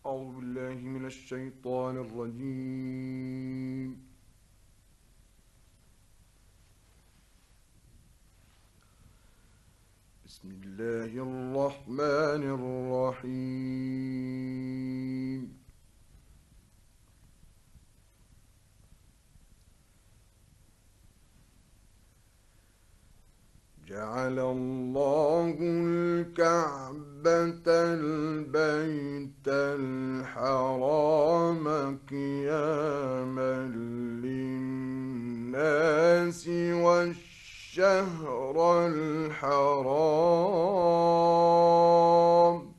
أعوذ بالله من الشيطان الرجيم. بسم الله الرحمن الرحيم. جعل الله الكعبة البيت الحرام قياما للناس والشهر الحرام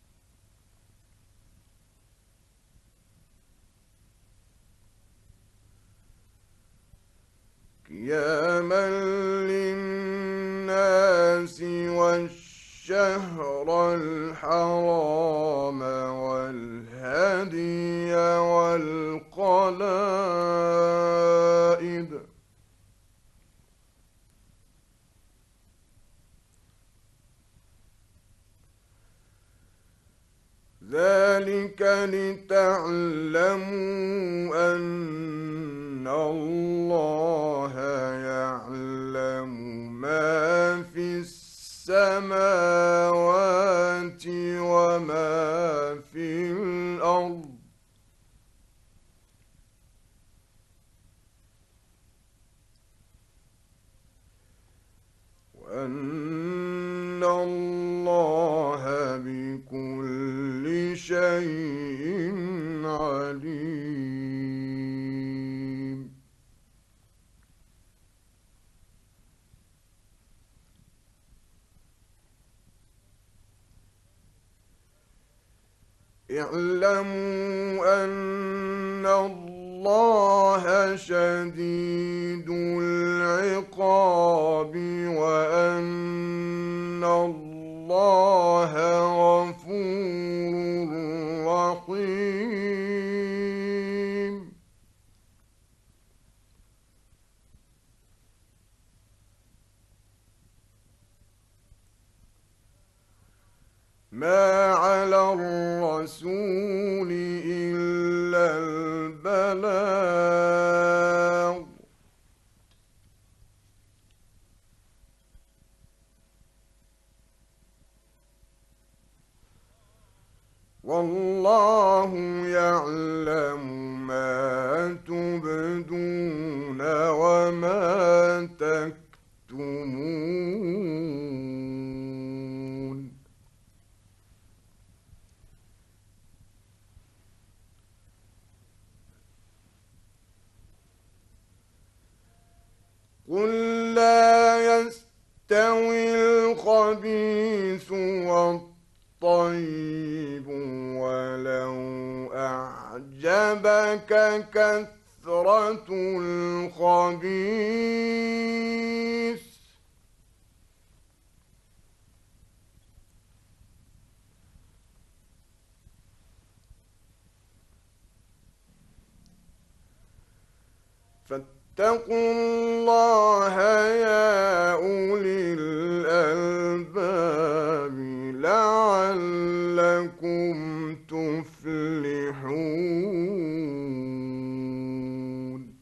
والشهر الحرام والهدي والقلائد ذلك لتعلموا أن الله يعلم ما في السماوات وما في الأرض وأن الله بكل شيء عليم. اعلموا أن الله شديد العقاب وأن الله غفور رحيم. ما على الرسول إلا البلاغ والله يعلم ما تبدون وما تكتمون. قل لا يستوي الخبيث والطيب ولو أعجبك كثرة الخبيث فاتقوا الله يا أولي الألباب لعلكم تفلحون.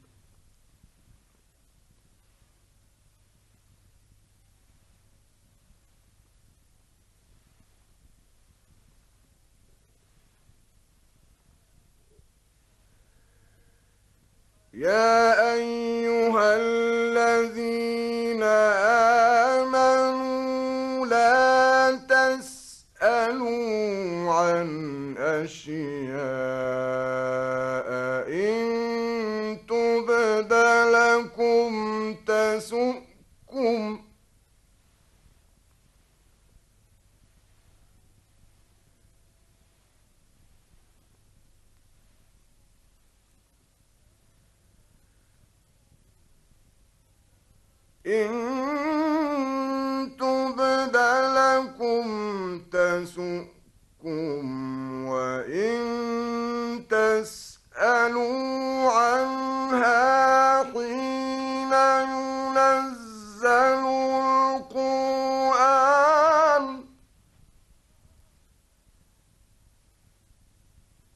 يا أيها الذين آمنوا لا تسألوا عن أشياء إن تبد لكم تسؤكم وإن تسألوا عنها حين ينزل القرآن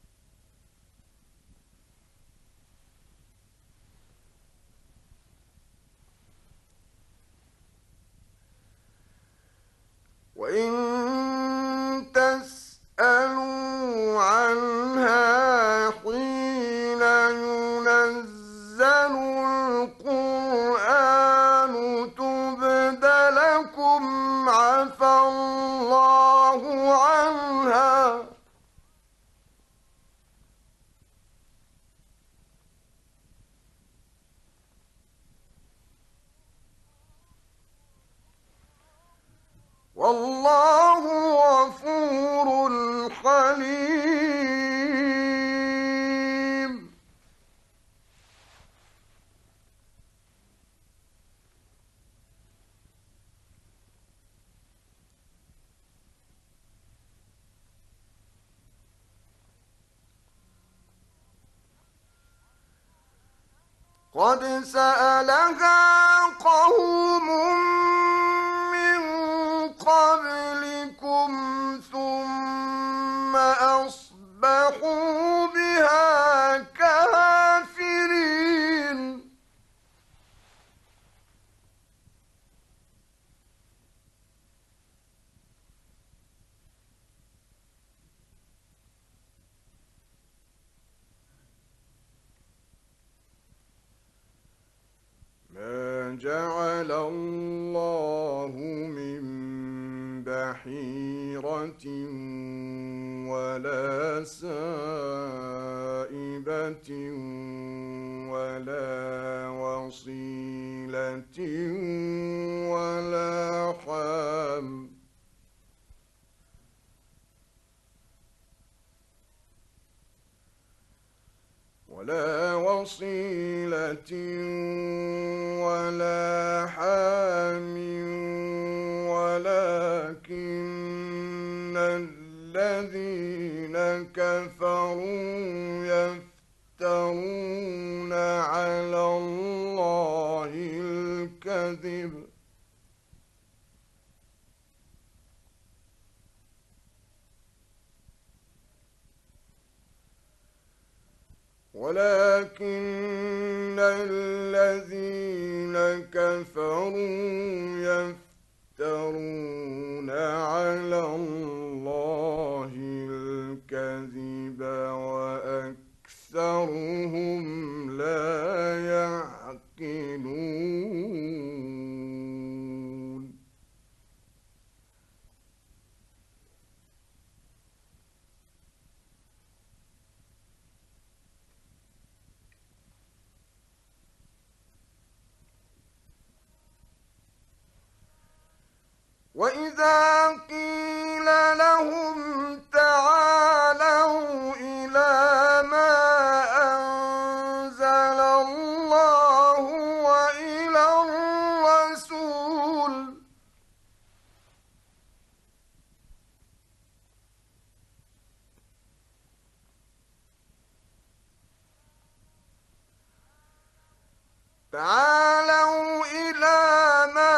والله غفور حليم. قد سألها قوم من قبلكم ثم أصبحوا بها كافرين. ما جعل الله من بحيرة ولا سائبة ولا وصيلة ولا حام ولكن الذين كفروا يفترون على الله الكذب. يفترون على الله الكذب وأكثرهم لا يعقلون. وإذا قيل لهم تعالوا إلى ما أنزل الله وإلى الرسول تعالوا إلى ما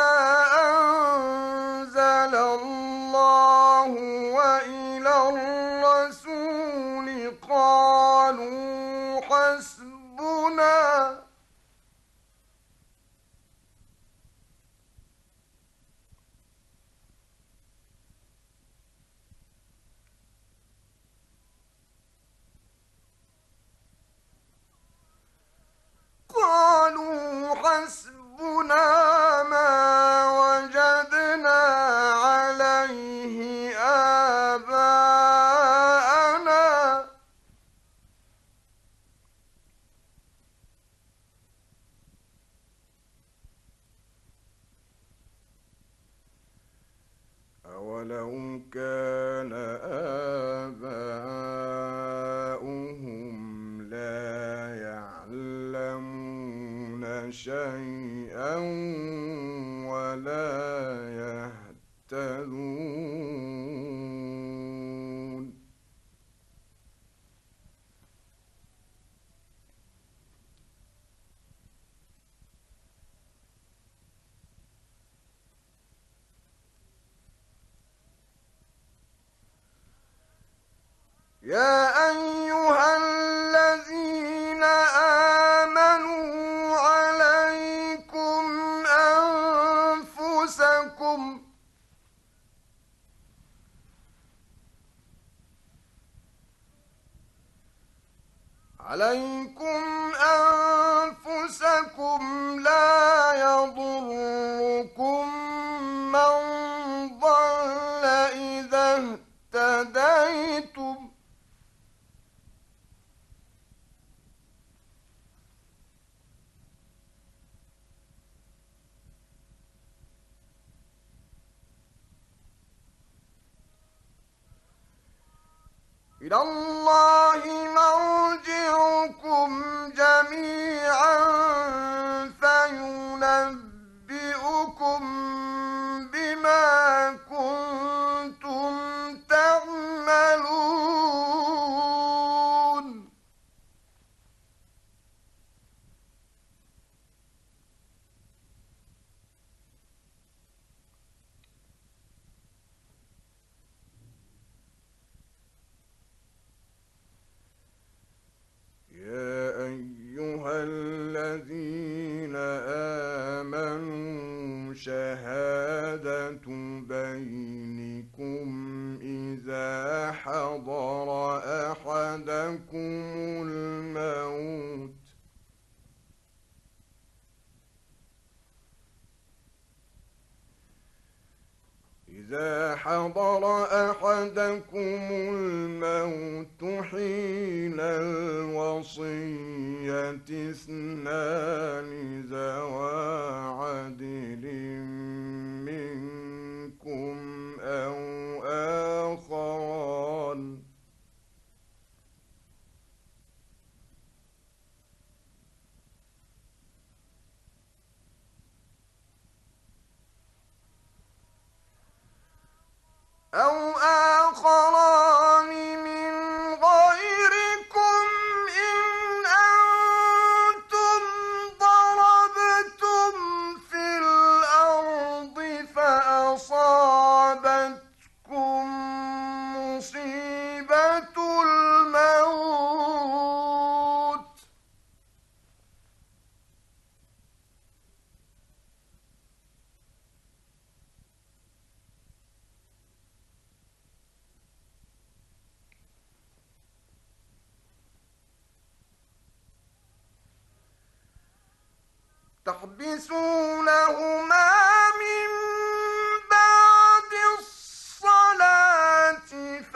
أنزل الله وإلى الرسول قالوا حسبنا ما وجدنا عليه آباءنا أولو كان آباؤهم لا يعلمون شيئا ولا يهتدون. يا أيها الذين آمنوا عليكم أنفسكم لا يضركم من ضل إذا اهتديتم إلى الله مرجعكم جميعا فينبئكم بما كنتم تعملون. يا أيها الذين آمنوا شهادة بينكم إذا حضر أحدكم الموت حين الوصية اثنان ذوى عدل منكم أو آخران من غيركم إن أنتم ضربتم في الأرض فأصابتكم مصيبة الموت تحبسونهما من بعد الصلاة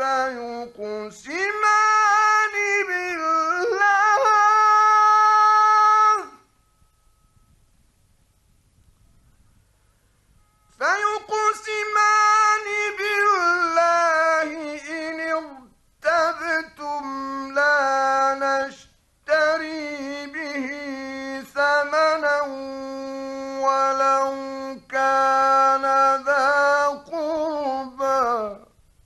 فيقسمان بالله إن ارتبتم لا نشتري به ثمنا ولو كان ذا قربى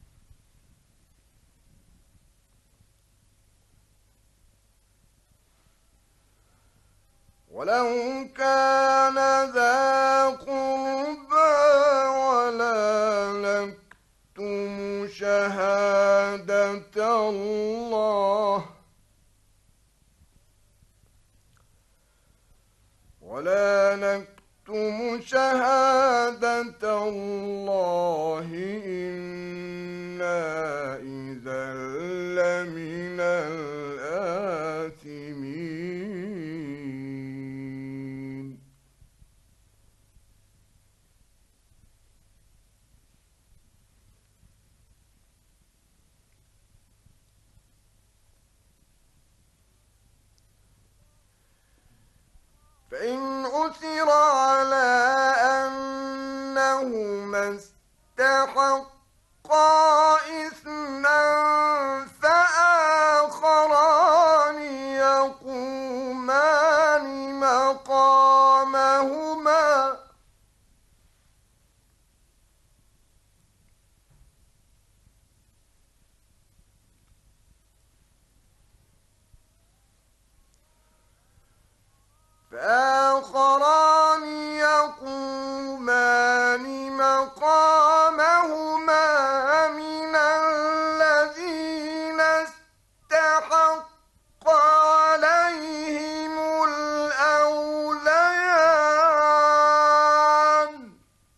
ولا نكتم شهادة الله إنا إذا لمن الآثمين. فإن عثر على أنهما استحقا إثما فآخران يقومان مقامهما من الذين استحق عليهم الأوليان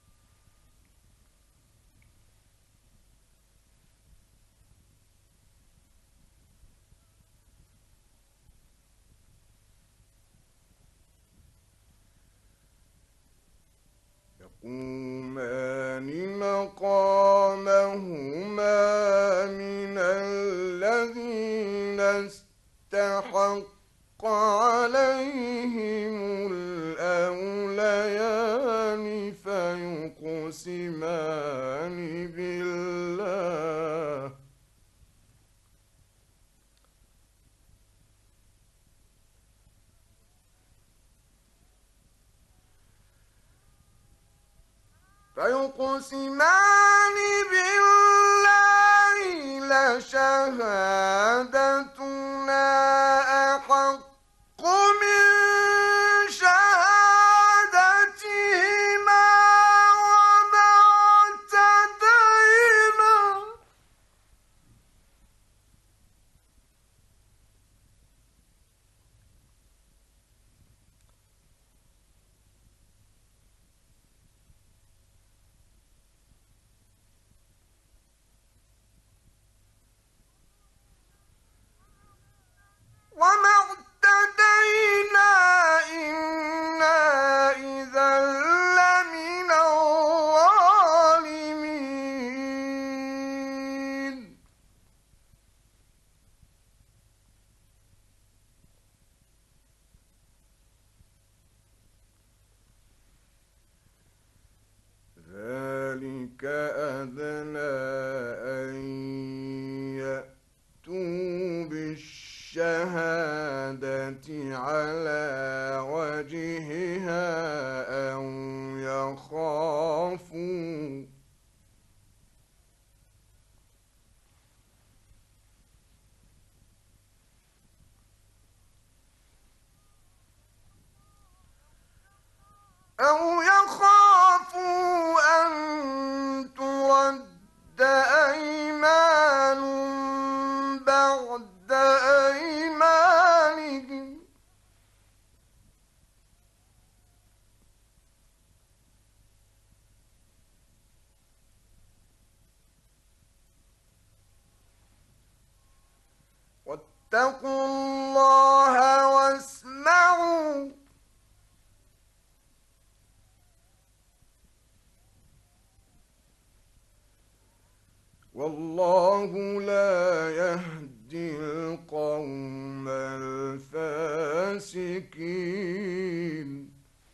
يقومان مقامهما من الذين استحق عليهم الأوليان فيقسمان بالله فيقسمان بالله لشهادتنا أحق من شهادتهما وما اعتدينا إنا إذا لمن الظالمين ذلك أدنى أن يأتوا بالشهادة على وجهها أو يخافوا أن ترد أيمان بعد أيمانهم واتقوا الله واسمعوا والله لا يهدي القوم الفاسقين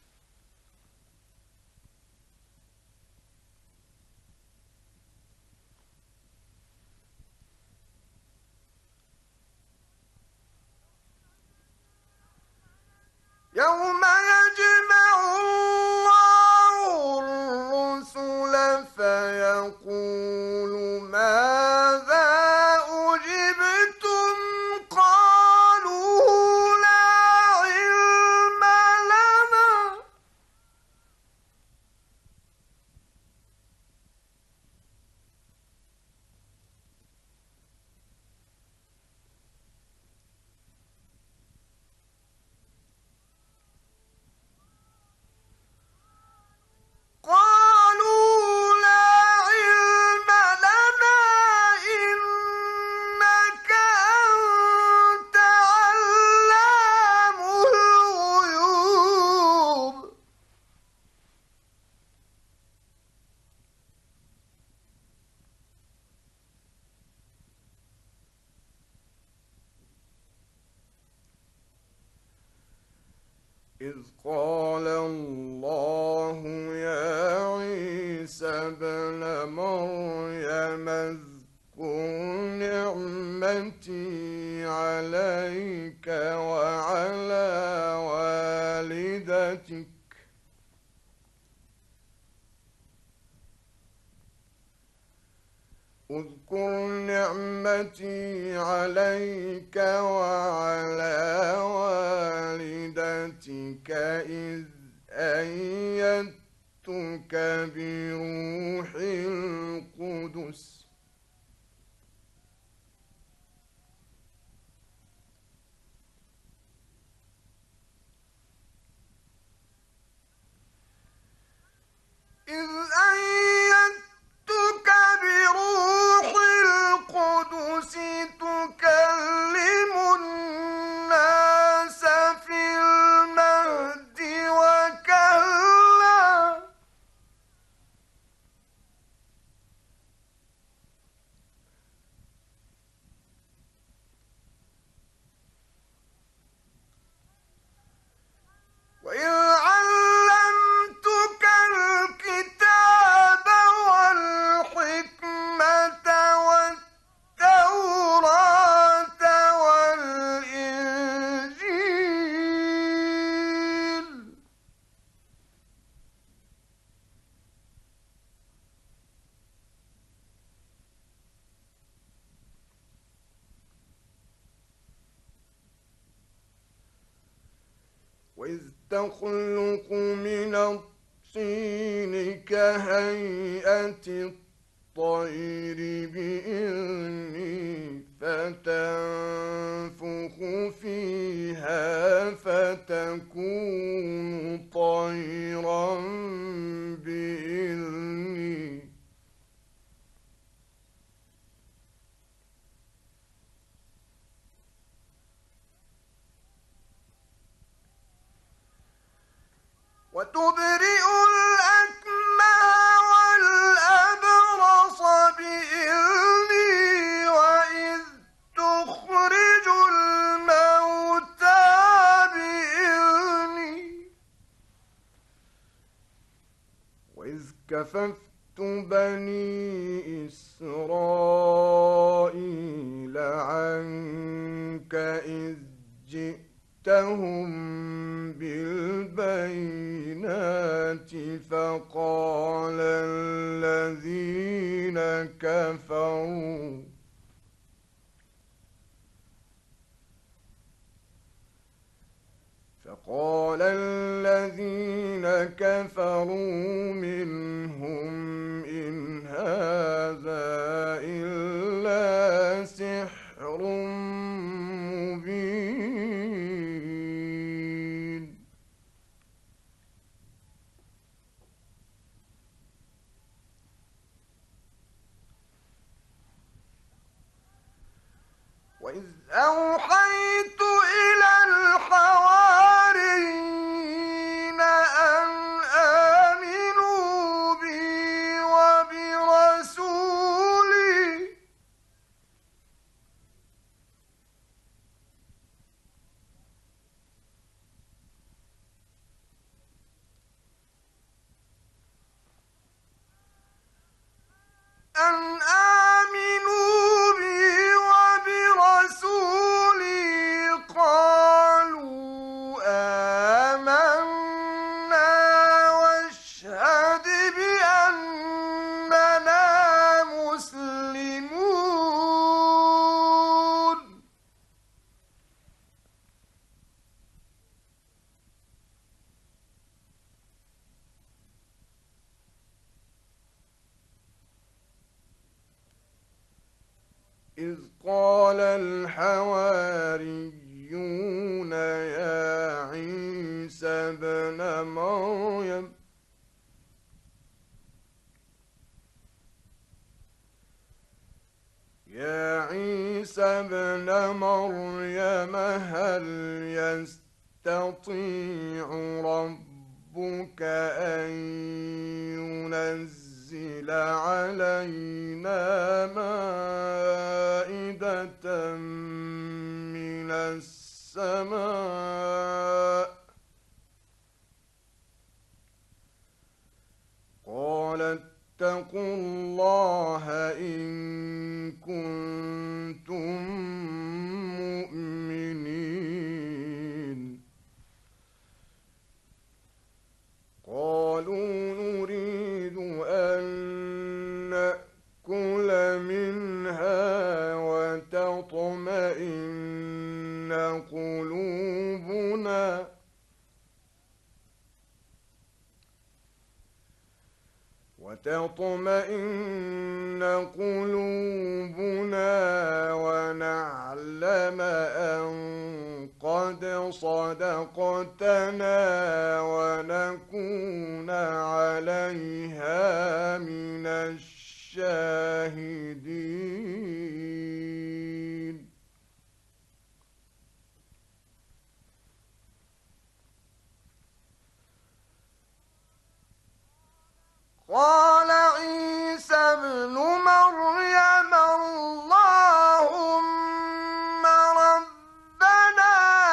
يوم يجمع الله الرسل فيقول ماذا أجبتم قالوا لا علم لنا إنك أنت علام الغيوب إذ قال الله يا عيسى ابن مريم اذكر نعمتي عليك وعلى والدتك اذكر نعمتي عليك وعلى والدتك إذ أيدتك بروح القدس إذ أيدتك بروح القدس تكلم الناس في المهد وكهلا تخلق من الطين كهيئة الطير بإذني فتنفخ فيها فتكون طيرا بإذني وتبرئ الأكمه والأبرص بإذني وإذ تخرج الموتى بإذني وإذ كففت بني إسرائيل عنك إذ جئتهم بالبينات فقال الذين كفروا منهم إن هذا إلا سحر مبين وإذ أوحيت إلى الحواريين أن آمنوا بي وبرسولي قالوا آمنا واشهد بأننا مسلمون إذ قال الحواريون يا عيسى ابن مريم هل يستطيع ربك أن ينزل علينا مائدة من السماء قال اتقوا الله إن كنتم مؤمنين قالوا نريد أن نأكل منها وتطمئن قلوبنا ونعلم أن قد صدقتنا ونكون عليها من الشاهدين قال عيسى ابن مريم اللهم ربنا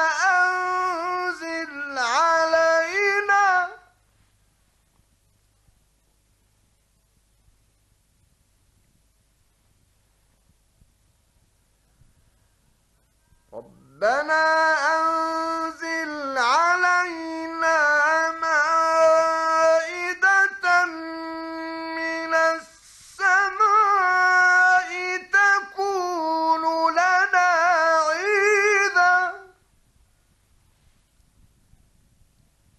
أنزل علينا مائدة من السماء تكون لنا عيدا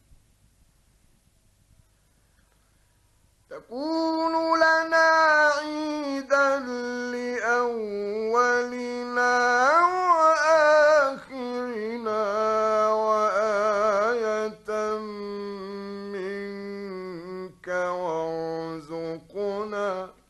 تكون لنا عيدا لأولنا وآخرنا وآية منك وارزقنا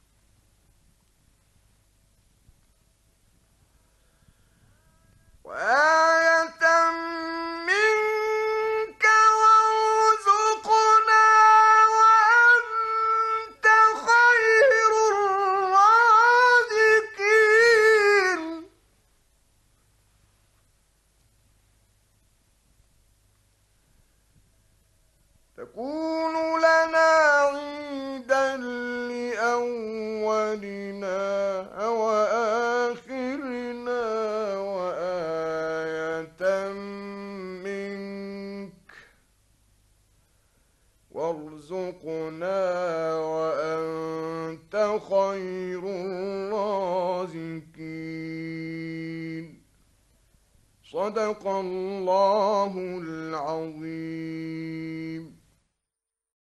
وأنت خير الرازقين. تكون لنا عيدا لأولنا وآخرنا وآية منك وارزقنا وأنت خير الرازقين. صدق الله العظيم.